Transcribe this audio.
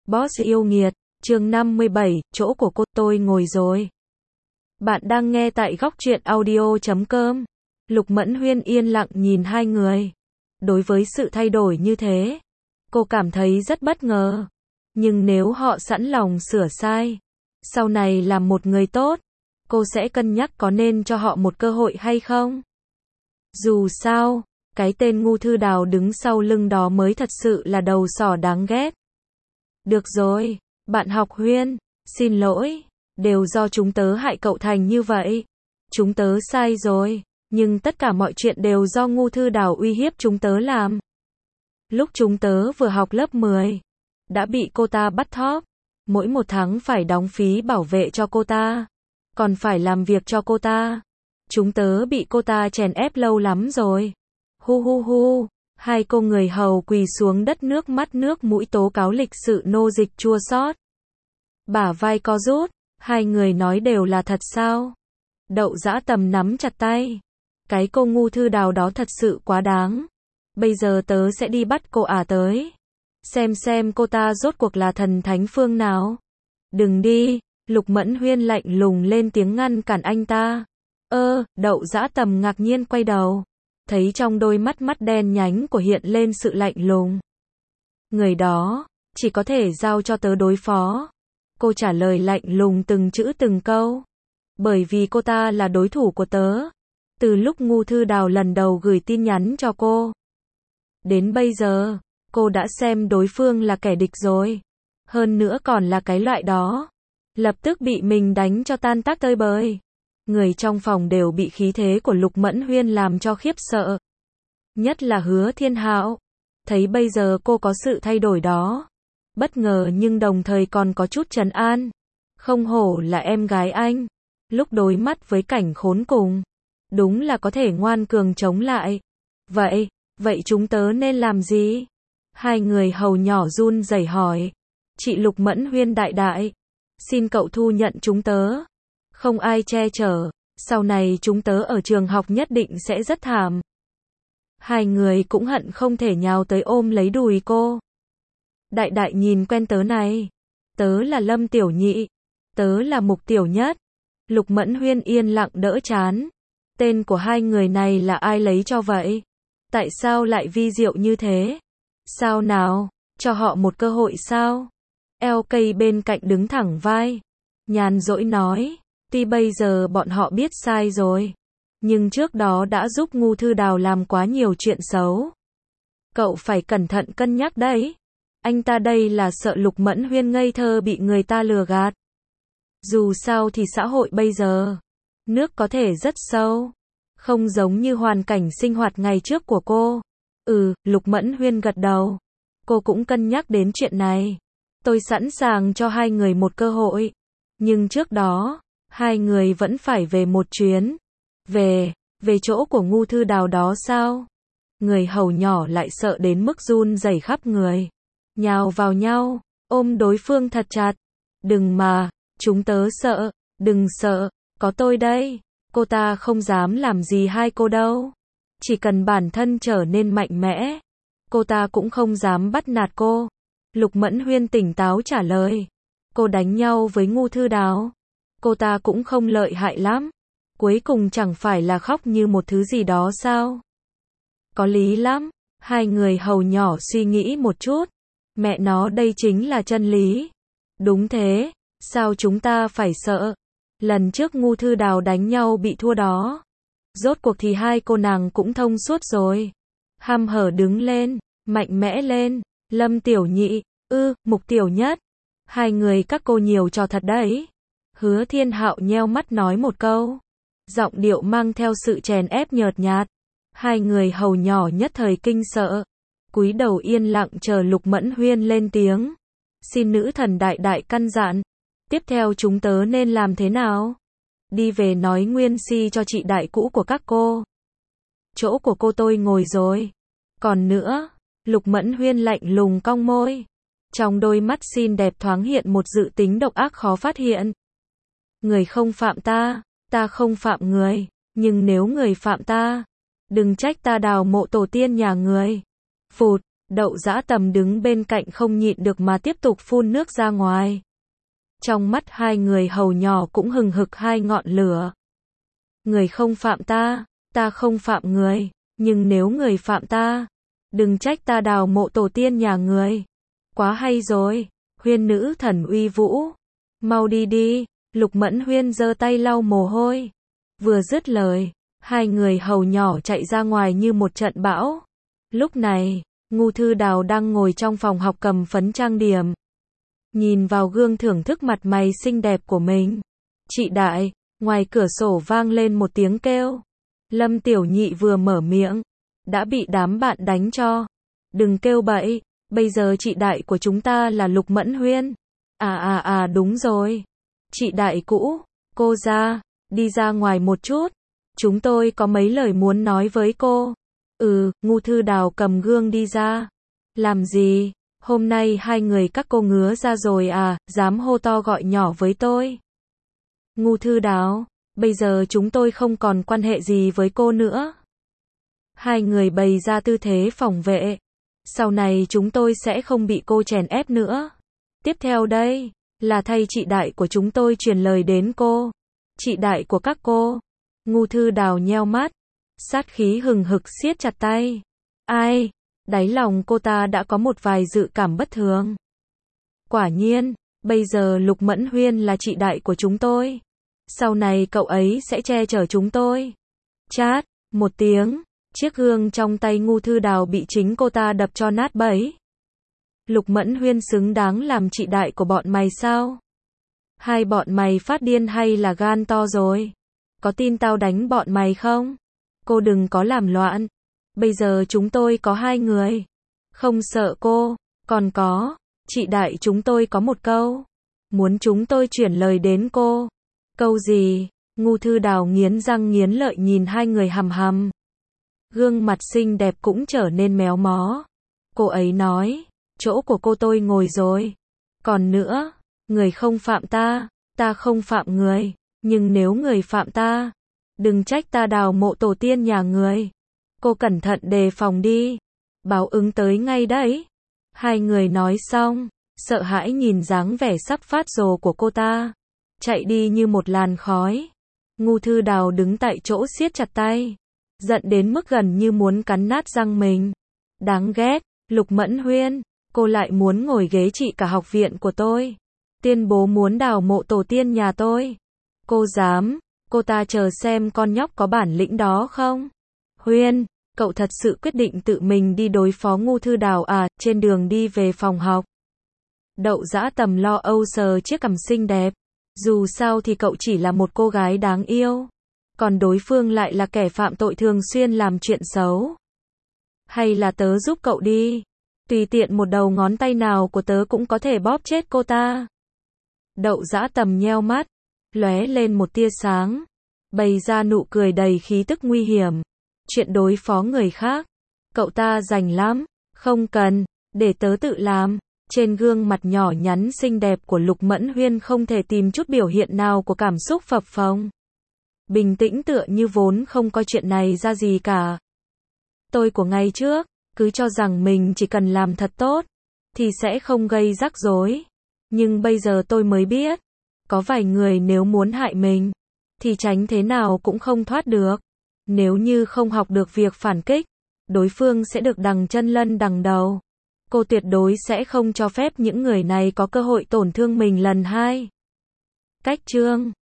Boss yêu nghiệt, chương 57, chỗ của cô tôi ngồi rồi. Bạn đang nghe tại góc truyện audio.com. Lục Mẫn Huyên yên lặng nhìn hai người. Đối với sự thay đổi như thế, cô cảm thấy rất bất ngờ. Nhưng nếu họ sẵn lòng sửa sai, sau này làm một người tốt, cô sẽ cân nhắc có nên cho họ một cơ hội hay không. Dù sao, cái tên ngu thư đào đứng sau lưng đó mới thật sự là đầu sỏ đáng ghét. Được rồi, bạn học Huyên, xin lỗi, đều do chúng tớ hại cậu thành như vậy. Chúng tớ sai rồi, nhưng tất cả mọi chuyện đều do ngu thư đào uy hiếp chúng tớ làm. Lúc chúng tớ vừa học lớp 10, đã bị cô ta bắt thóp, mỗi một tháng phải đóng phí bảo vệ cho cô ta, còn phải làm việc cho cô ta. Chúng tớ bị cô ta chèn ép lâu lắm rồi. Hu hu hu. Hai cô người hầu quỳ xuống đất, nước mắt nước mũi tố cáo lịch sự nô dịch chua xót. Bả vai co rút, hai người nói đều là thật sao? Đậu Dã Tầm nắm chặt tay. Cái cô ngu thư đào đó thật sự quá đáng. Bây giờ tớ sẽ đi bắt cô tới. Xem cô ta rốt cuộc là thần thánh phương nào. Đừng đi, Lục Mẫn Huyên lạnh lùng lên tiếng ngăn cản anh ta. Đậu Dã Tầm ngạc nhiên quay đầu. Thấy trong đôi mắt đen nhánh của hiện lên sự lạnh lùng. Người đó, chỉ có thể giao cho tớ đối phó. Cô trả lời lạnh lùng từng chữ từng câu. Bởi vì cô ta là đối thủ của tớ. Từ lúc ngu thư đào lần đầu gửi tin nhắn cho cô. Đến bây giờ, cô đã xem đối phương là kẻ địch rồi. Hơn nữa còn là cái loại đó. Lập tức bị mình đánh cho tan tác tơi bời. Người trong phòng đều bị khí thế của Lục Mẫn Huyên làm cho khiếp sợ. Nhất là Hứa Thiên Hạo. Thấy bây giờ cô có sự thay đổi đó. Bất ngờ nhưng đồng thời còn có chút trấn an. Không hổ là em gái anh. Lúc đối mắt với cảnh khốn cùng. Đúng là có thể ngoan cường chống lại. Vậy chúng tớ nên làm gì? Hai người hầu nhỏ run rẩy hỏi. Chị Lục Mẫn Huyên đại. Xin cậu thu nhận chúng tớ. Không ai che chở, sau này chúng tớ ở trường học nhất định sẽ rất thảm. Hai người cũng hận không thể nhào tới ôm lấy đùi cô. Đại nhìn quen tớ này. Tớ là Lâm Tiểu Nhị. Tớ là Mục Tiểu Nhất. Lục Mẫn Huyên yên lặng đỡ chán. Tên của hai người này là ai lấy cho vậy? Tại sao lại vi diệu như thế? Sao nào, cho họ một cơ hội sao? LK bên cạnh đứng thẳng vai. Nhàn rỗi nói. Tuy bây giờ bọn họ biết sai rồi, nhưng trước đó đã giúp ngu thư đào làm quá nhiều chuyện xấu. Cậu phải cẩn thận cân nhắc đấy. Anh ta đây là sợ Lục Mẫn Huyên ngây thơ bị người ta lừa gạt. Dù sao thì xã hội bây giờ, nước có thể rất sâu. Không giống như hoàn cảnh sinh hoạt ngày trước của cô. Lục Mẫn Huyên gật đầu. Cô cũng cân nhắc đến chuyện này. Tôi sẵn sàng cho hai người một cơ hội. Nhưng trước đó, hai người vẫn phải về một chuyến. Về chỗ của ngu thư đào đó sao? Người hầu nhỏ lại sợ đến mức run rẩy khắp người. Nhào vào nhau, ôm đối phương thật chặt. Đừng mà, chúng tớ sợ, đừng sợ, có tôi đây. Cô ta không dám làm gì hai cô đâu. Chỉ cần bản thân trở nên mạnh mẽ, cô ta cũng không dám bắt nạt cô. Lục Mẫn Huyên tỉnh táo trả lời. Cô đánh nhau với ngu thư đào. Cô ta cũng không lợi hại lắm. Cuối cùng chẳng phải là khóc như một thứ gì đó sao? Có lý lắm. Hai người hầu nhỏ suy nghĩ một chút. Mẹ nó, đây chính là chân lý. Đúng thế. Sao chúng ta phải sợ? Lần trước ngu thư đào đánh nhau bị thua đó. Rốt cuộc thì hai cô nàng cũng thông suốt rồi. Hăm hở đứng lên. Mạnh mẽ lên. Lâm Tiểu Nhị. Mục Tiểu Nhất. Hai người các cô nhiều trò thật đấy. Hứa Thiên Hạo nheo mắt nói một câu. Giọng điệu mang theo sự chèn ép nhợt nhạt. Hai người hầu nhỏ nhất thời kinh sợ. Cúi đầu yên lặng chờ Lục Mẫn Huyên lên tiếng. Xin nữ thần đại căn dặn. Tiếp theo chúng tớ nên làm thế nào? Đi về nói nguyên si cho chị đại cũ của các cô. Chỗ của cô tôi ngồi rồi. Còn nữa, Lục Mẫn Huyên lạnh lùng cong môi. Trong đôi mắt xinh đẹp thoáng hiện một dự tính độc ác khó phát hiện. Người không phạm ta, ta không phạm người, nhưng nếu người phạm ta, đừng trách ta đào mộ tổ tiên nhà người. Phụt, Đậu Dã Tầm đứng bên cạnh không nhịn được mà tiếp tục phun nước ra ngoài. Trong mắt hai người hầu nhỏ cũng hừng hực hai ngọn lửa. Người không phạm ta, ta không phạm người, nhưng nếu người phạm ta, đừng trách ta đào mộ tổ tiên nhà người. Quá hay rồi, Huyên nữ thần uy vũ. Mau đi đi, Lục Mẫn Huyên giơ tay lau mồ hôi. Vừa dứt lời, hai người hầu nhỏ chạy ra ngoài như một trận bão. Lúc này, Ngưu Thư Đào đang ngồi trong phòng học cầm phấn trang điểm. Nhìn vào gương thưởng thức mặt mày xinh đẹp của mình. Chị đại, ngoài cửa sổ vang lên một tiếng kêu. Lâm Tiểu Nhị vừa mở miệng, đã bị đám bạn đánh cho. Đừng kêu bậy, bây giờ chị đại của chúng ta là Lục Mẫn Huyên. Đúng rồi. Chị đại cũ, cô ra, đi ra ngoài một chút. Chúng tôi có mấy lời muốn nói với cô. Ngưu Thư Đào cầm gương đi ra. Làm gì? Hôm nay hai người các cô ngứa ra rồi à, dám hô to gọi nhỏ với tôi. Ngưu Thư Đào, bây giờ chúng tôi không còn quan hệ gì với cô nữa. Hai người bày ra tư thế phòng vệ. Sau này chúng tôi sẽ không bị cô chèn ép nữa. Tiếp theo đây, là thay chị đại của chúng tôi truyền lời đến cô. Chị đại của các cô. Ngưu Thư Đào nheo mắt. Sát khí hừng hực siết chặt tay. Ai? Đáy lòng cô ta đã có một vài dự cảm bất thường. Quả nhiên, bây giờ Lục Mẫn Huyên là chị đại của chúng tôi. Sau này cậu ấy sẽ che chở chúng tôi. Chát, một tiếng, chiếc gương trong tay Ngưu Thư Đào bị chính cô ta đập cho nát bấy. Lục Mẫn Huyên xứng đáng làm chị đại của bọn mày sao? Hai bọn mày phát điên hay là gan to rồi? Có tin tao đánh bọn mày không? Cô đừng có làm loạn. Bây giờ chúng tôi có hai người. Không sợ cô. Còn có, chị đại chúng tôi có một câu. Muốn chúng tôi chuyển lời đến cô. Câu gì? Ngưu Thư Đào nghiến răng nghiến lợi nhìn hai người hằm hằm. Gương mặt xinh đẹp cũng trở nên méo mó. Cô ấy nói, chỗ của cô tôi ngồi rồi. Còn nữa, người không phạm ta, ta không phạm người. Nhưng nếu người phạm ta, đừng trách ta đào mộ tổ tiên nhà người. Cô cẩn thận đề phòng đi. Báo ứng tới ngay đấy. Hai người nói xong, sợ hãi nhìn dáng vẻ sắp phát rồ của cô ta. Chạy đi như một làn khói. Ngưu Thư Đào đứng tại chỗ siết chặt tay. Giận đến mức gần như muốn cắn nát răng mình. Đáng ghét, Lục Mẫn Huyên. Cô lại muốn ngồi ghế trị cả học viện của tôi. Tuyên bố muốn đào mộ tổ tiên nhà tôi. Cô dám, cô ta chờ xem con nhóc có bản lĩnh đó không? Huyên, cậu thật sự quyết định tự mình đi đối phó Ngưu Thư Đào à? Trên đường đi về phòng học, Đậu Dã Tầm lo âu sờ chiếc cằm xinh đẹp. Dù sao thì cậu chỉ là một cô gái đáng yêu. Còn đối phương lại là kẻ phạm tội thường xuyên làm chuyện xấu. Hay là tớ giúp cậu đi. Tùy tiện một đầu ngón tay nào của tớ cũng có thể bóp chết cô ta. Đậu Dã Tầm nheo mắt, lóe lên một tia sáng, bày ra nụ cười đầy khí tức nguy hiểm. Chuyện đối phó người khác, cậu ta rành lắm, không cần, để tớ tự làm. Trên gương mặt nhỏ nhắn xinh đẹp của Lục Mẫn Huyên không thể tìm chút biểu hiện nào của cảm xúc phập phồng. Bình tĩnh tựa như vốn không có chuyện này ra gì cả. Tôi của ngày trước, cứ cho rằng mình chỉ cần làm thật tốt, thì sẽ không gây rắc rối. Nhưng bây giờ tôi mới biết, có vài người nếu muốn hại mình, thì tránh thế nào cũng không thoát được. Nếu như không học được việc phản kích, đối phương sẽ được đằng chân lân đằng đầu. Cô tuyệt đối sẽ không cho phép những người này có cơ hội tổn thương mình lần hai. Cách chương